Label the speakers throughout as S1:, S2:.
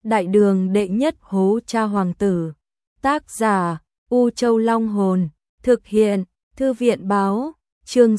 S1: Đại đường đệ nhất hố cha hoàng tử. Tác giả U Châu Long Hồn. Thực hiện Thư viện Báo. Chương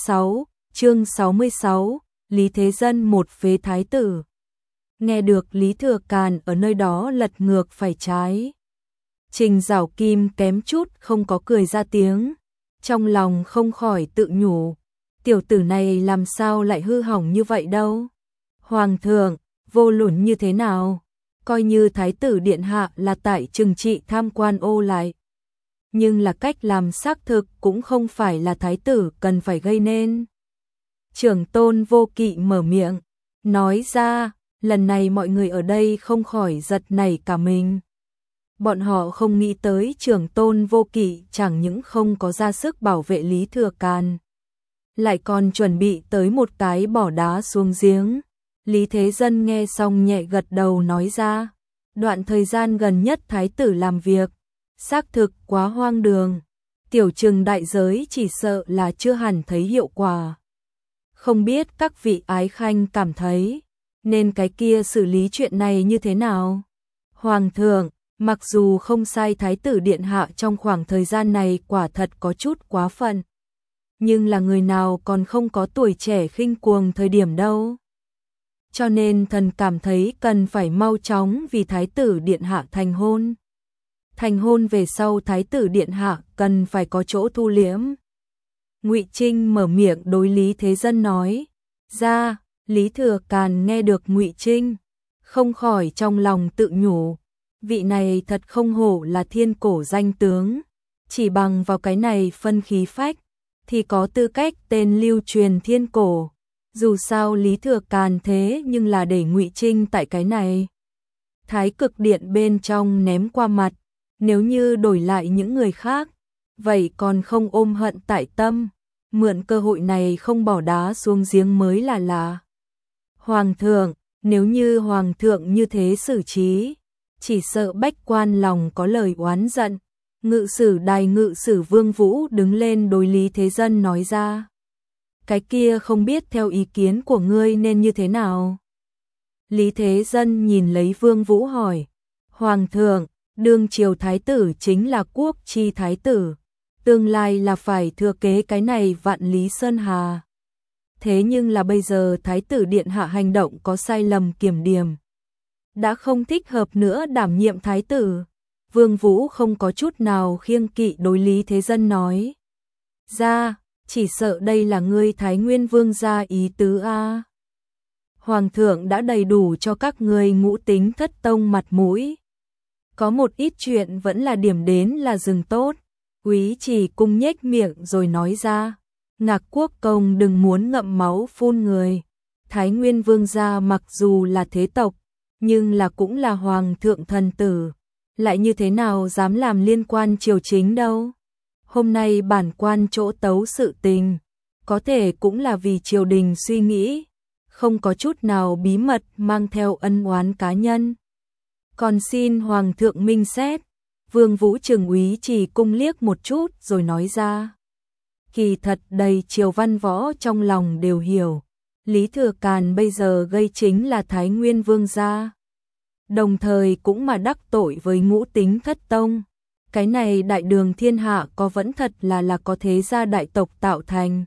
S1: 66. Lý Thế Dân một phế thái tử. Nghe được Lý Thừa Càn ở nơi đó lật ngược phải trái, Trình Giảo Kim kém chút không có cười ra tiếng, trong lòng không khỏi tự nhủ, tiểu tử này làm sao lại hư hỏng như vậy đâu. Hoàng thượng, vô luận như thế nào, coi như thái tử điện hạ là tại trừng trị tham quan ô lại, nhưng là cách làm xác thực cũng không phải là thái tử cần phải gây nên. Trưởng tôn Vô Kỵ mở miệng, nói ra, lần này mọi người ở đây không khỏi giật nảy cả mình. Bọn họ không nghĩ tới trưởng tôn Vô Kỵ chẳng những không có ra sức bảo vệ Lý Thừa Càn, lại còn chuẩn bị tới một cái bỏ đá xuống giếng. Lý Thế Dân nghe xong nhẹ gật đầu nói ra, đoạn thời gian gần nhất thái tử làm việc, xác thực quá hoang đường, tiểu trừng đại giới chỉ sợ là chưa hẳn thấy hiệu quả. Không biết các vị ái khanh cảm thấy, nên cái kia xử lý chuyện này như thế nào? Hoàng thượng, mặc dù không sai thái tử điện hạ trong khoảng thời gian này quả thật có chút quá phận, nhưng là người nào còn không có tuổi trẻ khinh cuồng thời điểm đâu. Cho nên thần cảm thấy cần phải mau chóng vì thái tử điện hạ thành hôn. Thành hôn về sau thái tử điện hạ cần phải có chỗ thu liễm. Ngụy Trinh mở miệng đối Lý Thế Dân nói ra. Lý Thừa Càn nghe được Ngụy Trinh, không khỏi trong lòng tự nhủ, vị này thật không hổ là thiên cổ danh tướng, chỉ bằng vào cái này phân khí phách, thì có tư cách tên lưu truyền thiên cổ. Dù sao Lý Thừa Càn thế nhưng là để Ngụy Trinh tại cái này Thái Cực Điện bên trong ném qua mặt, nếu như đổi lại những người khác, vậy còn không ôm hận tại tâm, mượn cơ hội này không bỏ đá xuống giếng mới là lạ. Hoàng thượng, nếu như hoàng thượng như thế xử trí, chỉ sợ bách quan lòng có lời oán giận. Ngự sử đài ngự sử Vương Vũ đứng lên đối Lý Thế Dân nói ra, cái kia không biết theo ý kiến của ngươi nên như thế nào. Lý Thế Dân nhìn lấy Vương Vũ hỏi, hoàng thượng, đương triều thái tử chính là quốc chi thái tử, tương lai là phải thừa kế cái này vạn lý sơn hà. Thế nhưng là bây giờ thái tử điện hạ hành động có sai lầm kiểm điểm, đã không thích hợp nữa đảm nhiệm thái tử. Vương Vũ không có chút nào khiêng kỵ đối Lý Thế Dân nói ra, chỉ sợ đây là ngươi Thái Nguyên Vương gia ý tứ a. Hoàng thượng đã đầy đủ cho các ngươi Ngũ Tính Thất Tông mặt mũi, có một ít chuyện vẫn là điểm đến là dừng tốt. Úy Chỉ Cung nhếch miệng rồi nói ra, Ngạc Quốc công đừng muốn ngậm máu phun người, Thái Nguyên Vương gia mặc dù là thế tộc, nhưng là cũng là hoàng thượng thần tử, lại như thế nào dám làm liên quan triều chính đâu. Hôm nay bản quan chỗ tấu sự tình, có thể cũng là vì triều đình suy nghĩ, không có chút nào bí mật mang theo ân oán cá nhân. Còn xin hoàng thượng minh xét. Vương Vũ trừng Úy Chỉ Cung liếc một chút rồi nói ra, kỳ thật đầy triều văn võ trong lòng đều hiểu, Lý Thừa Càn bây giờ gây chính là Thái Nguyên Vương gia, đồng thời cũng mà đắc tội với Ngũ Tính Thất Tông. Cái này đại đường thiên hạ có vẫn thật là có thế gia đại tộc tạo thành.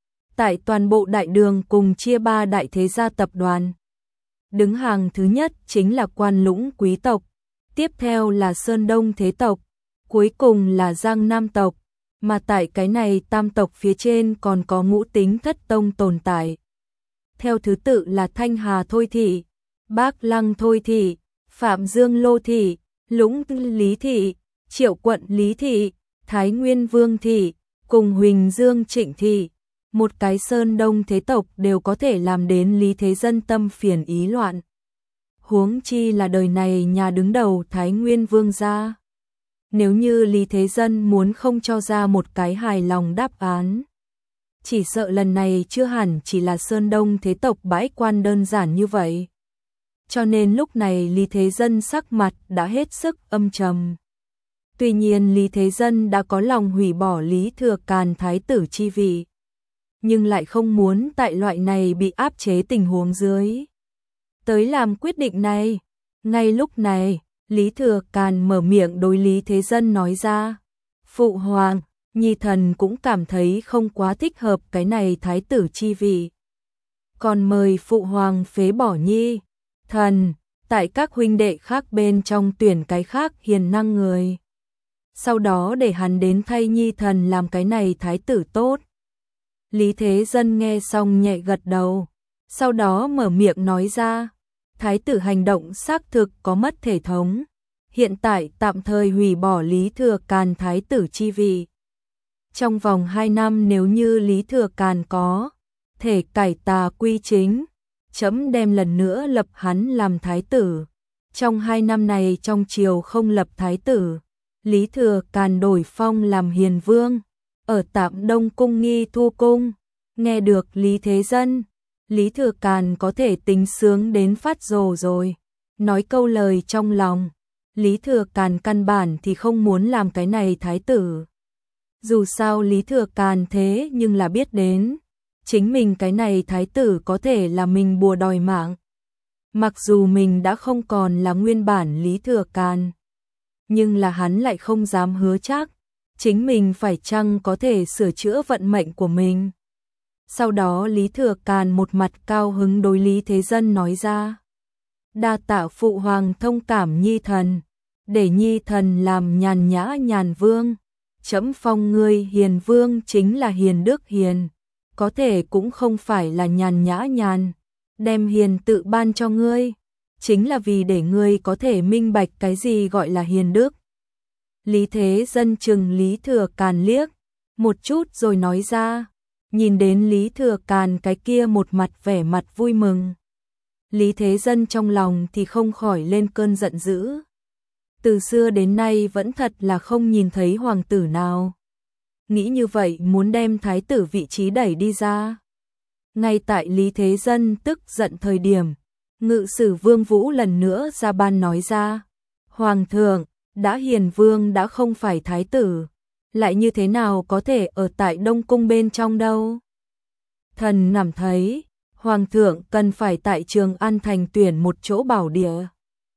S1: Tại toàn bộ đại đường cùng chia ba đại thế gia tập đoàn. Đứng hàng thứ nhất chính là Quan Lũng quý tộc, tiếp theo là Sơn Đông thế tộc, cuối cùng là Giang Nam tộc, mà tại cái này tam tộc phía trên còn có Ngũ Tính Thất Tông tồn tại. Theo thứ tự là Thanh Hà Thôi Thị, Bác Lăng Thôi Thị, Phạm Dương Lô Thị, Lũng Lý Thị, Triệu Quận Lý Thị, Thái Nguyên Vương Thị, cùng Huỳnh Dương Trịnh Thị. Một cái Sơn Đông thế tộc đều có thể làm đến Lý Thế Dân tâm phiền ý loạn. Huống chi là đời này nhà đứng đầu Thái Nguyên Vương gia. Nếu như Lý Thế Dân muốn không cho ra một cái hài lòng đáp án, chỉ sợ lần này chưa hẳn chỉ là Sơn Đông thế tộc bãi quan đơn giản như vậy. Cho nên lúc này Lý Thế Dân sắc mặt đã hết sức âm trầm. Tuy nhiên Lý Thế Dân đã có lòng hủy bỏ Lý Thừa Càn thái tử chi vị, nhưng lại không muốn tại loại này bị áp chế tình huống dưới tới làm quyết định này. Ngay lúc này, Lý Thừa Càn mở miệng đối Lý Thế Dân nói ra, Phụ Hoàng, Nhi thần cũng cảm thấy không quá thích hợp cái này thái tử chi vị. Còn mời Phụ Hoàng phế bỏ Nhi thần, tại các huynh đệ khác bên trong tuyển cái khác hiền năng người. Sau đó để hắn đến thay Nhi thần làm cái này thái tử tốt. Lý Thế Dân nghe xong nhẹ gật đầu, sau đó mở miệng nói ra, thái tử hành động xác thực có mất thể thống, hiện tại tạm thời hủy bỏ Lý Thừa Càn thái tử chi vị. Trong vòng 2 năm nếu như Lý Thừa Càn có thể cải tà quy chính, trẫm đem lần nữa lập hắn làm thái tử. Trong 2 năm này trong triều không lập thái tử, Lý Thừa Càn đổi phong làm hiền vương, ở tạm Đông Cung Nghi Thu Cung. Nghe được Lý Thế Dân, Lý Thừa Càn có thể tính sướng đến phát rồ rồi. Nói câu lời trong lòng, Lý Thừa Càn căn bản thì không muốn làm cái này thái tử. Dù sao Lý Thừa Càn thế nhưng là biết đến, chính mình cái này thái tử có thể là mình bùa đòi mạng. Mặc dù mình đã không còn là nguyên bản Lý Thừa Càn, nhưng là hắn lại không dám hứa chắc, chính mình phải chăng có thể sửa chữa vận mệnh của mình. Sau đó Lý Thừa Càn một mặt cao hứng đối Lý Thế Dân nói ra, đa tạ Phụ Hoàng thông cảm Nhi thần, để Nhi thần làm nhàn nhã nhàn vương. Trẫm phong ngươi hiền vương chính là hiền đức hiền, có thể cũng không phải là nhàn nhã nhàn, đem hiền tự ban cho ngươi, chính là vì để ngươi có thể minh bạch cái gì gọi là hiền đức. Lý Thế Dân chừng Lý Thừa Càn liếc một chút rồi nói ra, nhìn đến Lý Thừa Càn cái kia một mặt vẻ mặt vui mừng. Lý Thế Dân trong lòng thì không khỏi lên cơn giận dữ. Từ xưa đến nay vẫn thật là không nhìn thấy hoàng tử nào nghĩ như vậy muốn đem thái tử vị trí đẩy đi ra. Ngay tại Lý Thế Dân tức giận thời điểm, ngự sử Vương Vũ lần nữa ra ban nói ra, Hoàng thượng, đã hiền vương đã không phải thái tử, lại như thế nào có thể ở tại Đông Cung bên trong đâu. Thần cảm thấy, Hoàng thượng cần phải tại Trường An Thành tuyển một chỗ bảo địa.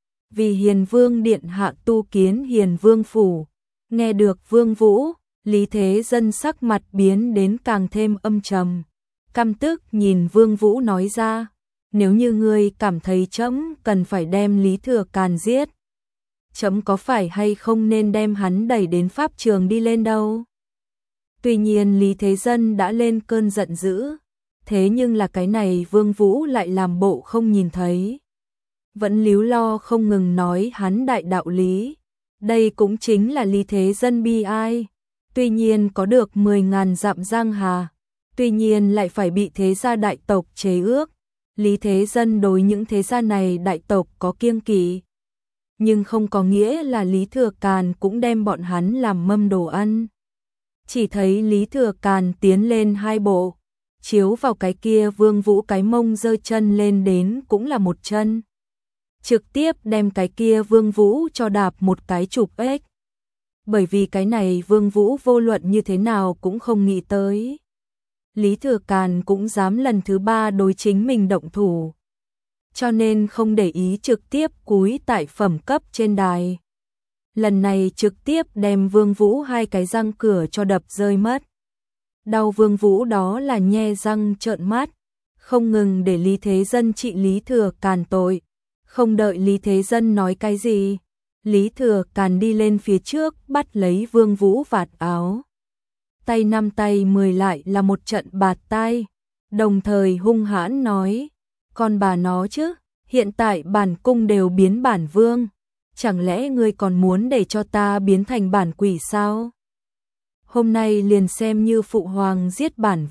S1: Vì hiền vương điện hạ tu kiến hiền vương phủ. Nghe được Vương Vũ, Lý Thế Dân sắc mặt biến đến càng thêm âm trầm. Căm tức nhìn Vương Vũ nói ra, nếu như ngươi cảm thấy trẫm cần phải đem Lý Thừa Càn giết, trẫm có phải hay không nên đem hắn đẩy đến pháp trường đi lên đâu. Tuy nhiên Lý Thế Dân đã lên cơn giận dữ, thế nhưng là cái này Vương Vũ lại làm bộ không nhìn thấy. Vẫn líu lo không ngừng nói hắn đại đạo lý. Đây cũng chính là Lý Thế Dân bi ai. Tuy nhiên có được 10.000 dặm giang hà, tuy nhiên lại phải bị thế gia đại tộc chế ước. Lý Thế Dân đối những thế gia này đại tộc có kiêng kỵ, nhưng không có nghĩa là Lý Thừa Càn cũng đem bọn hắn làm mâm đồ ăn. Chỉ thấy Lý Thừa Càn tiến lên 2 bộ, chiếu vào cái kia Vương Vũ cái mông giơ chân lên đến cũng là một chân. Trực tiếp đem cái kia Vương Vũ cho đạp một cái chụp ếch. Bởi vì cái này Vương Vũ vô luận như thế nào cũng không nghĩ tới. Lý Thừa Càn cũng dám lần thứ 3 đối chính mình động thủ. Cho nên không để ý trực tiếp cúi tại phẩm cấp trên đài. Lần này trực tiếp đem Vương Vũ 2 cái răng cửa cho đập rơi mất. Đau Vương Vũ đó là nhe răng trợn mắt, không ngừng để Lý Thế Dân trị Lý Thừa Càn tội. Không đợi Lý Thế Dân nói cái gì, Lý Thừa Càn đi lên phía trước bắt lấy Vương Vũ vạt áo. Tay 5 tay 10 lại là một trận bạt tai, đồng thời hung hãn nói, con bà nó chứ, hiện tại bản cung đều biến bản vương, chẳng lẽ ngươi còn muốn để cho ta biến thành bản quỷ sao? Hôm nay liền xem như phụ hoàng giết bản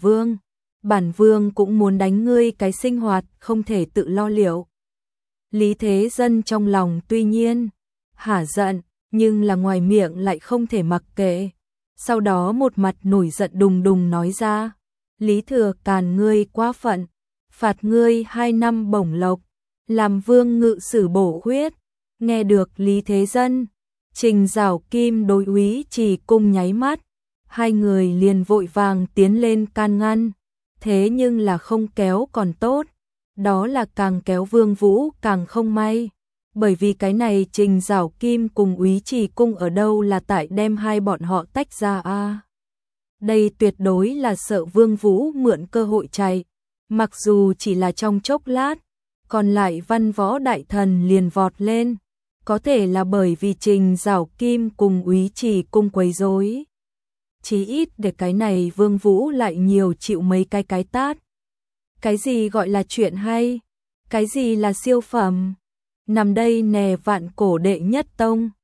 S1: vương cũng muốn đánh ngươi cái sinh hoạt không thể tự lo liệu. Lý Thế Dân trong lòng tuy nhiên hả giận, nhưng là ngoài miệng lại không thể mặc kệ. Sau đó một mặt nổi giận đùng đùng nói ra, Lý Thừa Càn ngươi quá phận, phạt ngươi 2 năm bổng lộc, làm vương ngự sử bổ khuyết. Nghe được Lý Thế Dân, Trình Giảo Kim đối úy chỉ cung nháy mắt, 2 người liền vội vàng tiến lên can ngăn, thế nhưng là không kéo còn tốt, đó là càng kéo Vương Vũ càng không may, Bởi vì cái này Trình Giảo Kim cùng Úy Trì Cung ở đâu là tại đem hai bọn họ tách ra a. Đây tuyệt đối là sợ Vương Vũ mượn cơ hội chạy, mặc dù chỉ là trong chốc lát, còn lại văn võ đại thần liền vọt lên, có thể là bởi vì Trình Giảo Kim cùng Úy Trì Cung quấy rối. Chí ít để cái này Vương Vũ lại nhiều chịu mấy cái tát. Cái gì gọi là chuyện hay? Cái gì là siêu phẩm? Nằm đây nè vạn cổ đệ nhất tông.